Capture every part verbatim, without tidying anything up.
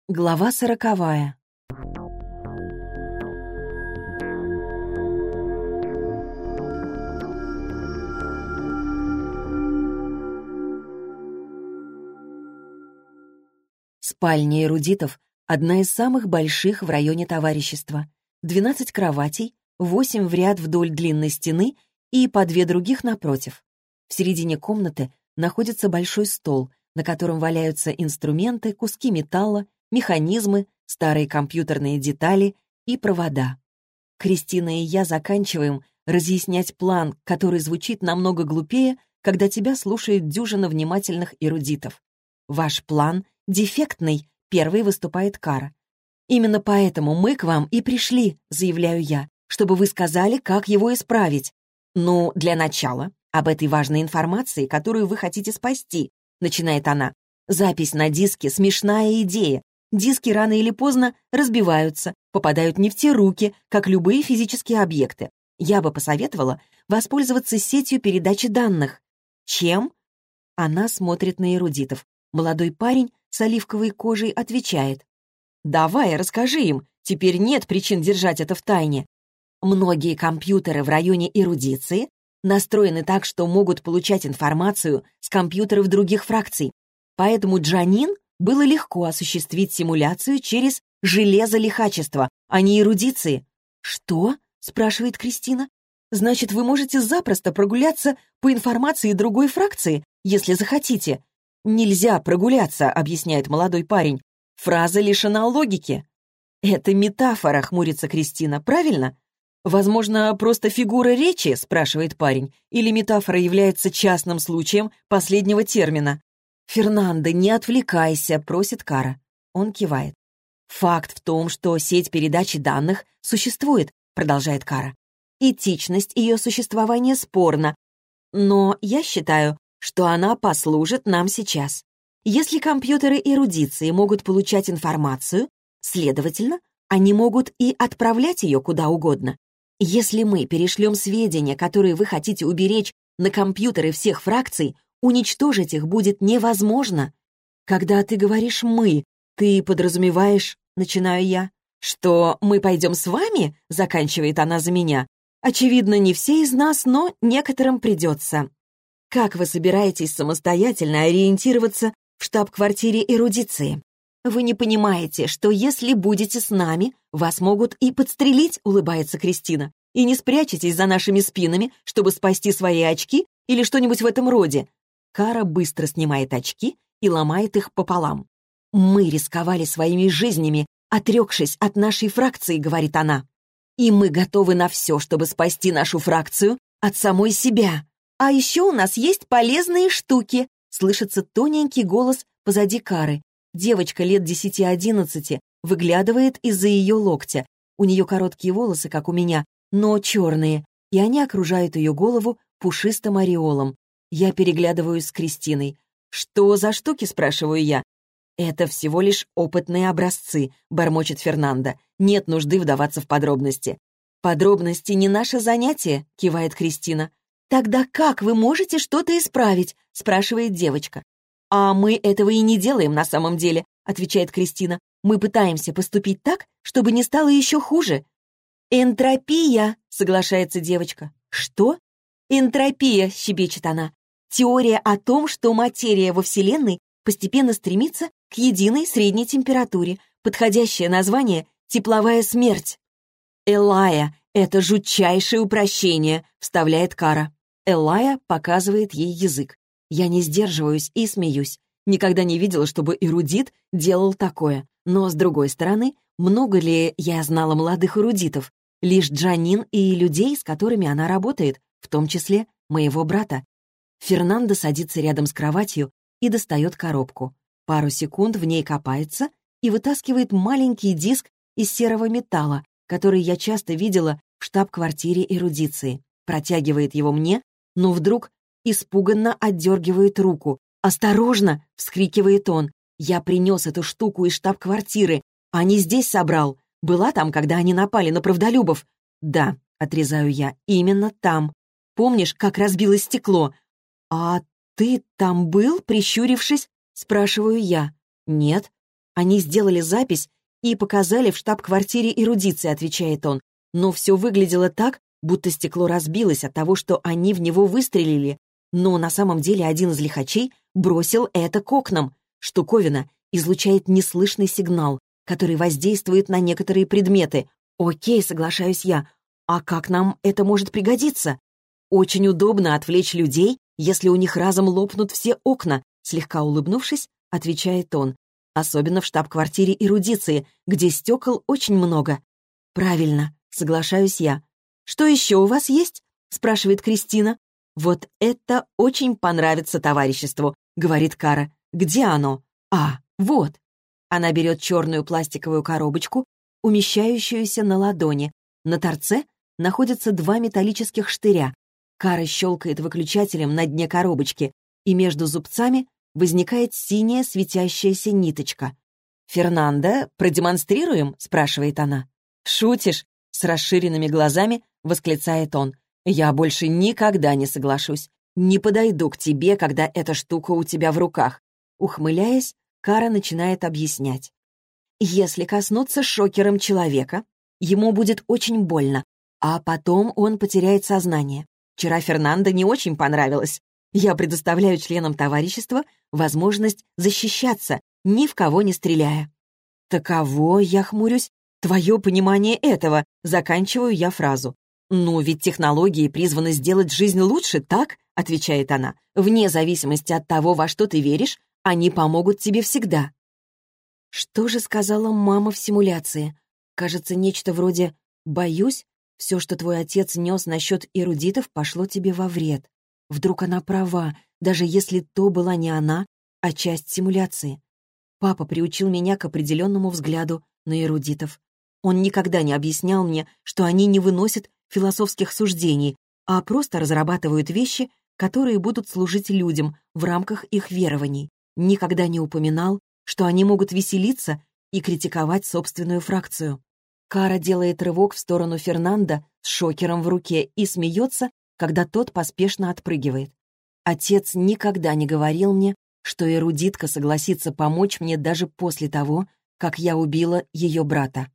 Глава сороковая. Спальня эрудитов — одна из самых больших в районе товарищества. двенадцать кроватей, восемь в ряд вдоль длинной стены и по две других напротив. В середине комнаты находится большой стол, на котором валяются инструменты, куски металла, механизмы, старые компьютерные детали и провода. Кристина и я заканчиваем разъяснять план, который звучит намного глупее, когда тебя слушает дюжина внимательных эрудитов. «Ваш план дефектный», — первой выступает Кара. «Именно поэтому мы к вам и пришли», — заявляю я, «чтобы вы сказали, как его исправить». «Ну, для начала, об этой важной информации, которую вы хотите спасти», — начинает она. «Запись на диске — смешная идея. Диски рано или поздно разбиваются, попадают не в те руки, как любые физические объекты. Я бы посоветовала воспользоваться сетью передачи данных». «Чем?» Она смотрит на эрудитов. Молодой парень с оливковой кожей отвечает. «Давай, расскажи им. Теперь нет причин держать это в тайне». Многие компьютеры в районе эрудиции настроены так, что могут получать информацию с компьютеров других фракций. Поэтому Джанин было легко осуществить симуляцию через железо лихачества, а не эрудиции. «Что?» — спрашивает Кристина. «Значит, вы можете запросто прогуляться по информации другой фракции, если захотите». «Нельзя прогуляться», — объясняет молодой парень. «Фраза лишена логики». «Это метафора», — хмурится Кристина, «правильно?» «Возможно, просто фигура речи?» — спрашивает парень. «Или метафора является частным случаем последнего термина?» «Фернандо, не отвлекайся», — просит Кара. Он кивает. «Факт в том, что сеть передачи данных существует», — продолжает Кара. «Этичность ее существования спорна, но я считаю, что она послужит нам сейчас. Если компьютеры эрудиции могут получать информацию, следовательно, они могут и отправлять ее куда угодно. Если мы перешлем сведения, которые вы хотите уберечь, на компьютеры всех фракций, уничтожить их будет невозможно. Когда ты говоришь «мы», ты подразумеваешь, начинаю я, что мы пойдем с вами, заканчивает она за меня. Очевидно, не все из нас, но некоторым придется. Как вы собираетесь самостоятельно ориентироваться в штаб-квартире эрудиции? Вы не понимаете, что если будете с нами, вас могут и подстрелить, улыбается Кристина, и не спрячетесь за нашими спинами, чтобы спасти свои очки или что-нибудь в этом роде. Кара быстро снимает очки и ломает их пополам. «Мы рисковали своими жизнями, отрекшись от нашей фракции», — говорит она. «И мы готовы на все, чтобы спасти нашу фракцию от самой себя. А еще у нас есть полезные штуки», — слышится тоненький голос позади Кары. Девочка лет десяти-одиннадцати выглядывает из-за ее локтя. У нее короткие волосы, как у меня, но черные, и они окружают ее голову пушистым ореолом. Я переглядываюсь с Кристиной. «Что за штуки?» — спрашиваю я. «Это всего лишь опытные образцы», — бормочет Фернандо. «Нет нужды вдаваться в подробности». «Подробности не наше занятие», — кивает Кристина. «Тогда как вы можете что-то исправить?» — спрашивает девочка. «А мы этого и не делаем на самом деле», — отвечает Кристина. «Мы пытаемся поступить так, чтобы не стало еще хуже». «Энтропия», — соглашается девочка. «Что?» «Энтропия», — щебечет она. «Теория о том, что материя во Вселенной постепенно стремится к единой средней температуре. Подходящее название — тепловая смерть». «Элая, это жутчайшее упрощение», — вставляет Кара. Элая показывает ей язык. Я не сдерживаюсь и смеюсь. Никогда не видела, чтобы эрудит делал такое. Но, с другой стороны, много ли я знала молодых эрудитов? Лишь Джанин и людей, с которыми она работает, в том числе моего брата. Фернандо садится рядом с кроватью и достает коробку. Пару секунд в ней копается и вытаскивает маленький диск из серого металла, который я часто видела в штаб-квартире эрудиции. Протягивает его мне, но вдруг испуганно отдергивает руку. «Осторожно!» — вскрикивает он. «Я принес эту штуку из штаб-квартиры, а не здесь собрал. Была там, когда они напали на правдолюбов?» «Да», — отрезаю я, — «именно там. Помнишь, как разбилось стекло?» «А ты там был?» — прищурившись, спрашиваю я. «Нет». Они сделали запись и показали в штаб-квартире эрудиции», — отвечает он. «Но все выглядело так, будто стекло разбилось от того, что они в него выстрелили. Но на самом деле один из лихачей бросил это к окнам. Штуковина излучает неслышный сигнал, который воздействует на некоторые предметы. Окей, соглашаюсь я. А как нам это может пригодиться? Очень удобно отвлечь людей, если у них разом лопнут все окна», слегка улыбнувшись, отвечает он. «Особенно в штаб-квартире эрудиции, где стекол очень много». «Правильно», соглашаюсь я. «Что еще у вас есть?» — спрашивает Кристина. «Вот это очень понравится товариществу», — говорит Кара. «Где оно?» «А, вот». Она берет черную пластиковую коробочку, умещающуюся на ладони. На торце находятся два металлических штыря. Кара щелкает выключателем на дне коробочки, и между зубцами возникает синяя светящаяся ниточка. «Фернандо, продемонстрируем?» — спрашивает она. «Шутишь?» — с расширенными глазами восклицает он. «Я больше никогда не соглашусь. Не подойду к тебе, когда эта штука у тебя в руках». Ухмыляясь, Кара начинает объяснять. «Если коснуться шокером человека, ему будет очень больно, а потом он потеряет сознание. Вчера Фернандо не очень понравилось. Я предоставляю членам товарищества возможность защищаться, ни в кого не стреляя». «Таково, я хмурюсь, твое понимание этого», заканчиваю я фразу. «Ну, ведь технологии призваны сделать жизнь лучше, так?» — отвечает она. «Вне зависимости от того, во что ты веришь, они помогут тебе всегда». Что же сказала мама в симуляции? Кажется, нечто вроде «боюсь, все, что твой отец нес насчет эрудитов, пошло тебе во вред». Вдруг она права, даже если то была не она, а часть симуляции. Папа приучил меня к определенному взгляду на эрудитов. Он никогда не объяснял мне, что они не выносят философских суждений, а просто разрабатывают вещи, которые будут служить людям в рамках их верований. Никогда не упоминал, что они могут веселиться и критиковать собственную фракцию. Кара делает рывок в сторону Фернандо с шокером в руке и смеется, когда тот поспешно отпрыгивает. Отец никогда не говорил мне, что эрудитка согласится помочь мне даже после того, как я убила ее брата.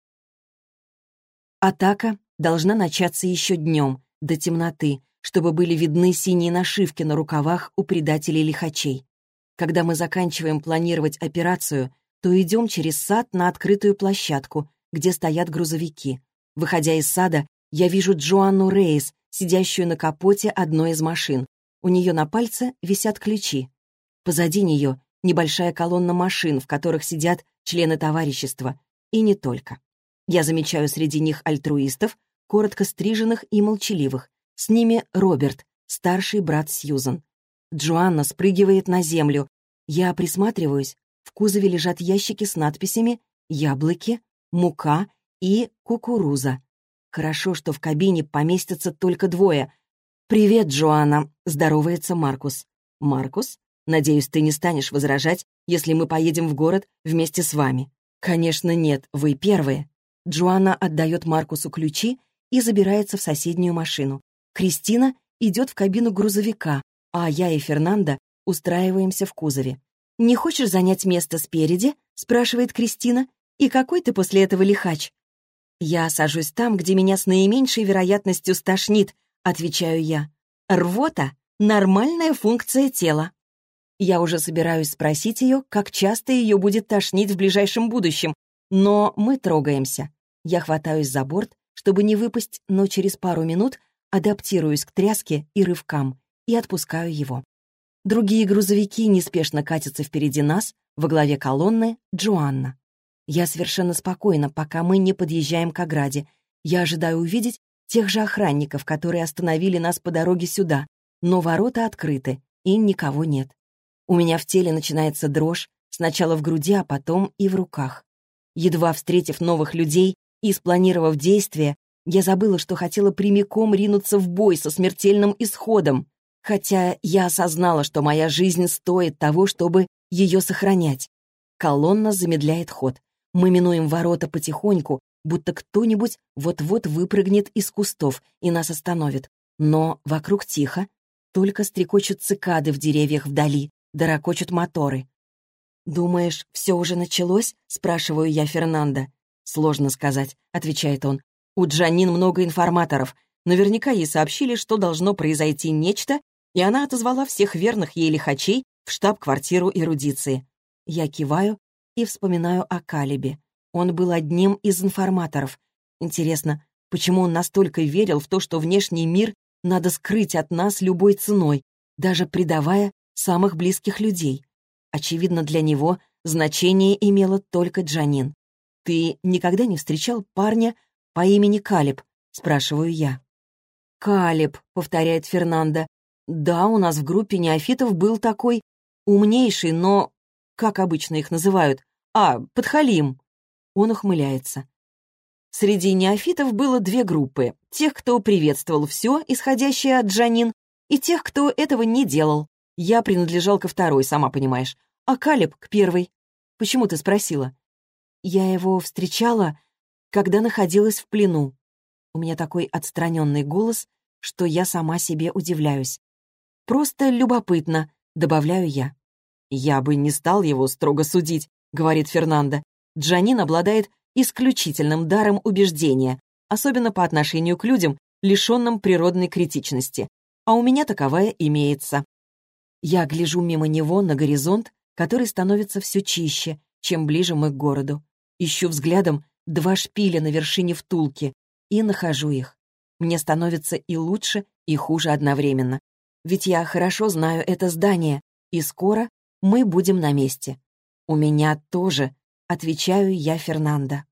Атака должна начаться еще днем, до темноты, чтобы были видны синие нашивки на рукавах у предателей-лихачей. Когда мы заканчиваем планировать операцию, то идем через сад на открытую площадку, где стоят грузовики. Выходя из сада, я вижу Джоанну Рейс, сидящую на капоте одной из машин. У нее на пальце висят ключи. Позади нее небольшая колонна машин, в которых сидят члены товарищества. И не только. Я замечаю среди них альтруистов, коротко стриженных и молчаливых. С ними Роберт, старший брат Сьюзан. Джоанна спрыгивает на землю. Я присматриваюсь. В кузове лежат ящики с надписями «Яблоки», «Мука» и «Кукуруза». Хорошо, что в кабине поместятся только двое. «Привет, Джоанна», — здоровается Маркус. «Маркус? Надеюсь, ты не станешь возражать, если мы поедем в город вместе с вами». «Конечно нет, вы первые». Джоанна отдает Маркусу ключи и забирается в соседнюю машину. Кристина идет в кабину грузовика, а я и Фернандо устраиваемся в кузове. «Не хочешь занять место спереди?» — спрашивает Кристина. «И какой ты после этого лихач?» «Я сажусь там, где меня с наименьшей вероятностью стошнит», — отвечаю я. «Рвота — нормальная функция тела». Я уже собираюсь спросить ее, как часто ее будет тошнить в ближайшем будущем, но мы трогаемся. Я хватаюсь за борт, чтобы не выпасть, но через пару минут адаптируюсь к тряске и рывкам и отпускаю его. Другие грузовики неспешно катятся впереди нас, во главе колонны Джоанна. Я совершенно спокойна, пока мы не подъезжаем к ограде. Я ожидаю увидеть тех же охранников, которые остановили нас по дороге сюда, но ворота открыты, и никого нет. У меня в теле начинается дрожь, сначала в груди, а потом и в руках. Едва встретив новых людей и спланировав действия, я забыла, что хотела прямиком ринуться в бой со смертельным исходом, хотя я осознала, что моя жизнь стоит того, чтобы ее сохранять. Колонна замедляет ход. Мы минуем ворота потихоньку, будто кто-нибудь вот-вот выпрыгнет из кустов и нас остановит. Но вокруг тихо, только стрекочут цикады в деревьях вдали, да рокочут моторы. «Думаешь, все уже началось?» — спрашиваю я Фернандо. «Сложно сказать», — отвечает он. «У Джанин много информаторов. Наверняка ей сообщили, что должно произойти нечто, и она отозвала всех верных ей лихачей в штаб-квартиру эрудиции». Я киваю и вспоминаю о Калебе. Он был одним из информаторов. Интересно, почему он настолько верил в то, что внешний мир надо скрыть от нас любой ценой, даже предавая самых близких людей? Очевидно, для него значение имела только Джанин. «Ты никогда не встречал парня по имени Калеб?» — спрашиваю я. «Калеб», — повторяет Фернандо. «Да, у нас в группе неофитов был такой умнейший, но... Как обычно их называют? А, подхалим». Он ухмыляется. Среди неофитов было две группы. Тех, кто приветствовал все, исходящее от Джанин, и тех, кто этого не делал. Я принадлежал ко второй, сама понимаешь. А Калеб — к первой. Почему ты спросила? Я его встречала, когда находилась в плену. У меня такой отстраненный голос, что я сама себе удивляюсь. «Просто любопытно», — добавляю я. «Я бы не стал его строго судить», — говорит Фернандо. «Джанин обладает исключительным даром убеждения, особенно по отношению к людям, лишенным природной критичности. А у меня таковая имеется». Я гляжу мимо него на горизонт, который становится все чище, чем ближе мы к городу. Ищу взглядом два шпиля на вершине втулки и нахожу их. Мне становится и лучше, и хуже одновременно. Ведь я хорошо знаю это здание, и скоро мы будем на месте. «У меня тоже», — отвечаю я Фернандо.